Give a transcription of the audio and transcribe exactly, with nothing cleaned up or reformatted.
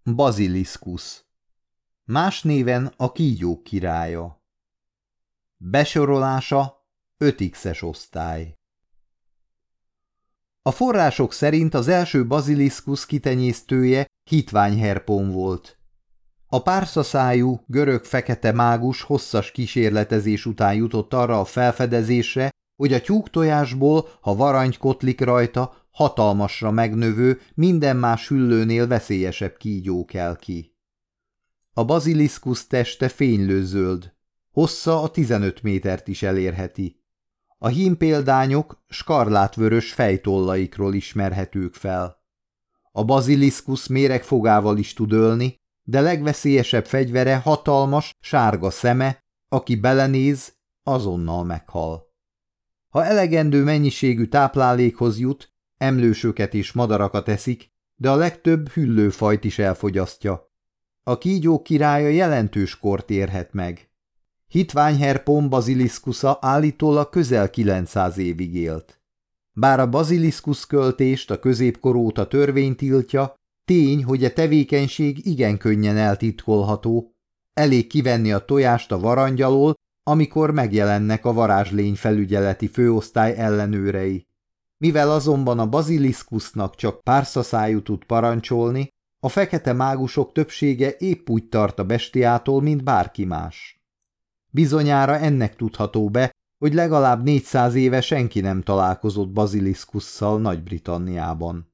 Basiliszkusz. Más néven a kígyók királya. Besorolása öt iksz-es osztály. A források szerint az első baziliszkusz kitenyésztője Hitvány Herpón volt. A pársaszájú, görög fekete mágus hosszas kísérletezés után jutott arra a felfedezésre, hogy a tyúktojásból, ha varangy kotlik rajta, hatalmasra megnövő, minden más hüllőnél veszélyesebb kígyó kell ki. A baziliszkusz teste fénylőzöld, hossza a tizenöt métert is elérheti. A hímpéldányok skarlátvörös fejtollaikról ismerhetők fel. A baziliszkusz méregfogával is tud ölni, de legveszélyesebb fegyvere hatalmas, sárga szeme, aki belenéz, azonnal meghal. Ha elegendő mennyiségű táplálékhoz jut, emlősöket és madarakat eszik, de a legtöbb hüllőfajt is elfogyasztja. A kígyók királya jelentős kort érhet meg. Hitvány Herpón baziliszkusza állítólag közel kilencszáz évig élt. Bár a baziliszkusz költést a középkor óta törvény tiltja, tény, hogy a tevékenység igen könnyen eltitkolható, elég kivenni a tojást a varangy alól, amikor megjelennek a varázslény felügyeleti főosztály ellenőrei. Mivel azonban a baziliszkusznak csak párszaszájú tud parancsolni, a fekete mágusok többsége épp úgy tart a bestiától, mint bárki más. Bizonyára ennek tudható be, hogy legalább négyszáz éve senki nem találkozott baziliszkusszal Nagy-Britanniában.